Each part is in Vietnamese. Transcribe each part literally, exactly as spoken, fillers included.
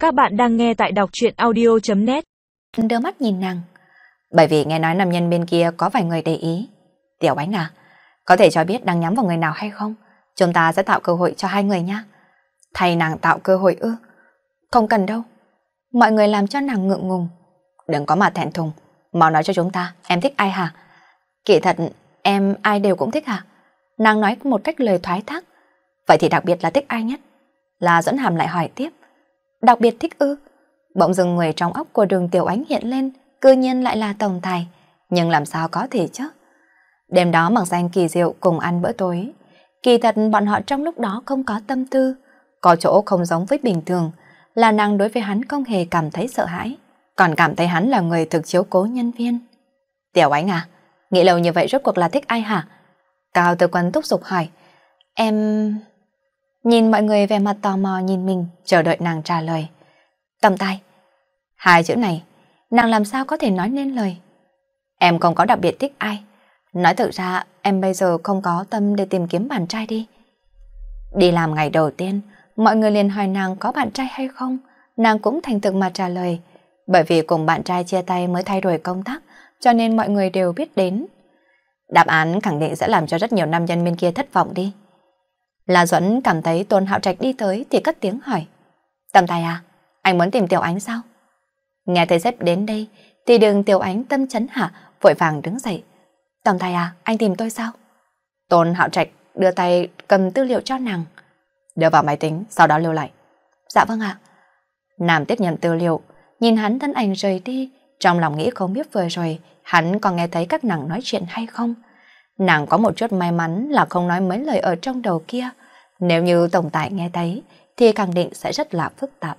Các bạn đang nghe tại đọc truyện audio chấm net. Đưa mắt nhìn nàng. Bởi vì nghe nói nam nhân bên kia có vài người để ý. Tiểu Ánh à, có thể cho biết đang nhắm vào người nào hay không? Chúng ta sẽ tạo cơ hội cho hai người nha. Thay nàng tạo cơ hội ư? Không cần đâu. Mọi người làm cho nàng ngượng ngùng. Đừng có mà thẹn thùng. Mau nói cho chúng ta, em thích ai hả? Kỳ thật, em ai đều cũng thích hả? Nàng nói một cách lời thoái thác. Vậy thì đặc biệt là thích ai nhất? Là Dẫn Hàm lại hỏi tiếp. Đặc biệt thích ư? Bỗng dưng người trong óc của Đường Tiểu Ánh hiện lên, cư nhiên lại là tổng tài. Nhưng làm sao có thể chứ? Đêm đó mặc danh Kỳ Diệu cùng ăn bữa tối. Kỳ thật bọn họ trong lúc đó không có tâm tư. Có chỗ không giống với bình thường, là nàng đối với hắn không hề cảm thấy sợ hãi, còn cảm thấy hắn là người thực chiếu cố nhân viên. Tiểu Ánh à, nghĩ lâu như vậy rốt cuộc là thích ai hả? Cao Tư Quân thúc giục hỏi. Em... Nhìn mọi người về mặt tò mò nhìn mình, chờ đợi nàng trả lời. Tổng tài. Hai chữ này, nàng làm sao có thể nói nên lời. Em không có đặc biệt thích ai. Nói thực ra, em bây giờ không có tâm để tìm kiếm bạn trai đi. Đi làm ngày đầu tiên, mọi người liền hỏi nàng có bạn trai hay không. Nàng cũng thành thực mà trả lời. Bởi vì cùng bạn trai chia tay mới thay đổi công tác, cho nên mọi người đều biết đến. Đáp án khẳng định sẽ làm cho rất nhiều nam nhân bên kia thất vọng đi. La Duẫn cảm thấy Tôn Hạo Trạch đi tới thì cất tiếng hỏi. Tổng tài à, anh muốn tìm Tiểu Ánh sao? Nghe thấy sếp đến đây thì Đường Tiểu Ánh tâm chấn hạ, vội vàng đứng dậy. Tổng tài à, anh tìm tôi sao? Tôn Hạo Trạch đưa tay cầm tư liệu cho nàng. Đưa vào máy tính, sau đó lưu lại. Dạ vâng ạ. Nam tiếp nhận tư liệu, nhìn hắn thân ảnh rời đi, trong lòng nghĩ không biết vừa rồi hắn còn nghe thấy các nàng nói chuyện hay không. Nàng có một chút may mắn là không nói mấy lời ở trong đầu kia. Nếu như tổng tài nghe thấy thì khẳng định sẽ rất là phức tạp.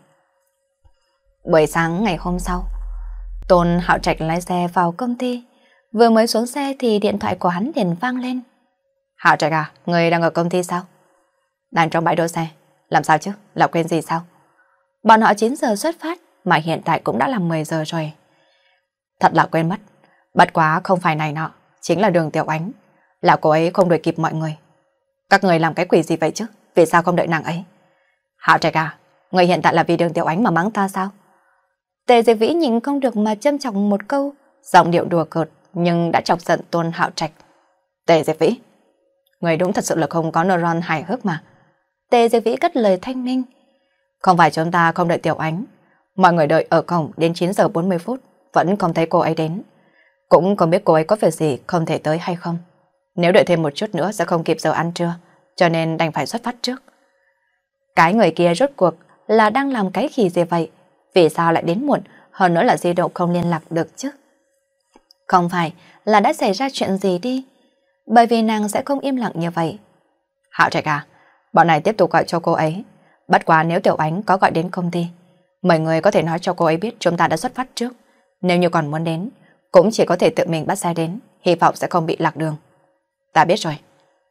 Buổi sáng ngày hôm sau, Tôn Hạo Trạch lái xe vào công ty. Vừa mới xuống xe thì điện thoại của hắn liền vang lên. Hạo Trạch à, người đang ở công ty sao? Đang trong bãi đỗ xe. Làm sao chứ, là quên gì sao? Bọn họ chín giờ xuất phát mà hiện tại cũng đã là mười giờ rồi. Thật là quên mất. Bất quá không phải này nọ, chính là Đường Tiểu Ánh. Là cô ấy không đuổi kịp mọi người. Các người làm cái quỷ gì vậy chứ? Vì sao không đợi nàng ấy? Hạo Trạch à, người hiện tại là vì Đường Tiểu Ánh mà mắng ta sao? Tề Diệp Vĩ nhìn không được mà châm chọc một câu, giọng điệu đùa cợt nhưng đã chọc giận Tôn Hạo Trạch. Tề Diệp Vĩ, người đúng thật sự là không có neuron hài hước mà. Tề Diệp Vĩ cất lời thanh minh. Không phải chúng ta không đợi Tiểu Ánh, mọi người đợi ở cổng đến chín giờ bốn mươi phút vẫn không thấy cô ấy đến. Cũng không biết cô ấy có việc gì không thể tới hay không. Nếu đợi thêm một chút nữa sẽ không kịp giờ ăn trưa, cho nên đành phải xuất phát trước. Cái người kia rốt cuộc là đang làm cái gì gì vậy? Vì sao lại đến muộn, hơn nữa là di động không liên lạc được chứ? Không phải là đã xảy ra chuyện gì đi? Bởi vì nàng sẽ không im lặng như vậy. Hạo Trạch à, bọn này tiếp tục gọi cho cô ấy. Bất quá nếu Tiểu Ánh có gọi đến công ty, mọi người có thể nói cho cô ấy biết chúng ta đã xuất phát trước. Nếu như còn muốn đến, cũng chỉ có thể tự mình bắt xe đến, hy vọng sẽ không bị lạc đường. Ta biết rồi.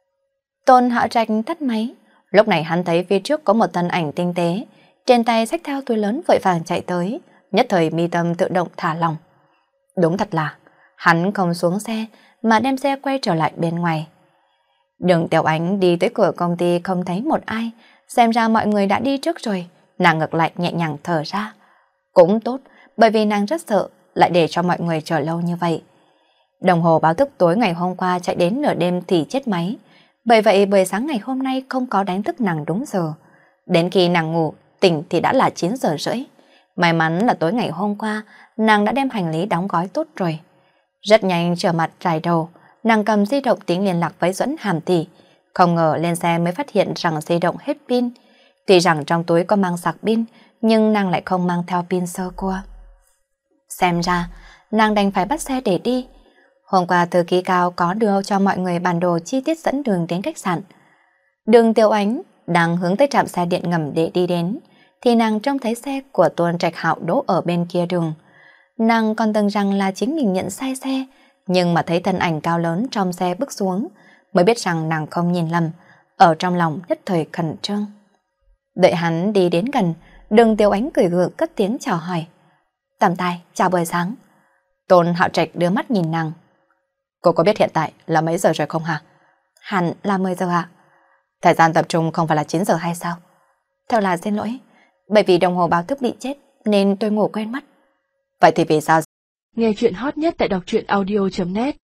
Tôn Hạo Trạch tắt máy. Lúc này hắn thấy phía trước có một thân ảnh tinh tế, trên tay xách theo túi lớn vội vàng chạy tới, nhất thời mi tâm tự động thả lỏng. Đúng thật là, hắn không xuống xe mà đem xe quay trở lại bên ngoài. Đường Tiểu Ánh đi tới cửa công ty không thấy một ai, xem ra mọi người đã đi trước rồi, nàng ngược lại nhẹ nhàng thở ra. Cũng tốt, bởi vì nàng rất sợ lại để cho mọi người chờ lâu như vậy. Đồng hồ báo thức tối ngày hôm qua chạy đến nửa đêm thì chết máy, bởi vậy buổi sáng ngày hôm nay không có đánh thức nàng đúng giờ. Đến khi nàng ngủ, tỉnh thì đã là chín giờ rưỡi. May mắn là tối ngày hôm qua, nàng đã đem hành lý đóng gói tốt rồi. Rất nhanh trở mặt trải đầu, nàng cầm di động tính liên lạc với Duẫn Hàm tỷ. Không ngờ lên xe mới phát hiện rằng di động hết pin. Tuy rằng trong túi có mang sạc pin, nhưng nàng lại không mang theo pin sơ cua. Xem ra, nàng đành phải bắt xe để đi. Hôm qua thư ký Cao có đưa cho mọi người bản đồ chi tiết dẫn đường đến khách sạn. Đường Tiểu Ánh đang hướng tới trạm xe điện ngầm để đi đến, thì nàng trông thấy xe của Tôn Trạch Hạo đỗ ở bên kia đường. Nàng còn tưởng rằng là chính mình nhận sai xe, nhưng mà thấy thân ảnh cao lớn trong xe bước xuống, mới biết rằng nàng không nhìn lầm, ở trong lòng nhất thời khẩn trương. Đợi hắn đi đến gần, Đường Tiểu Ánh cười gượng cất tiếng chào hỏi. Tổng tài, chào buổi sáng. Tôn Hạo Trạch đưa mắt nhìn nàng. Cô có biết hiện tại là mấy giờ rồi không hả? Hẳn là mười giờ ạ. Thời gian tập trung không phải là chín giờ hay sao? Thật là xin lỗi, Bởi vì đồng hồ báo thức bị chết nên tôi ngủ quên mất. Vậy thì vì sao? Nghe chuyện hot nhất tại đọc truyện audio chấm net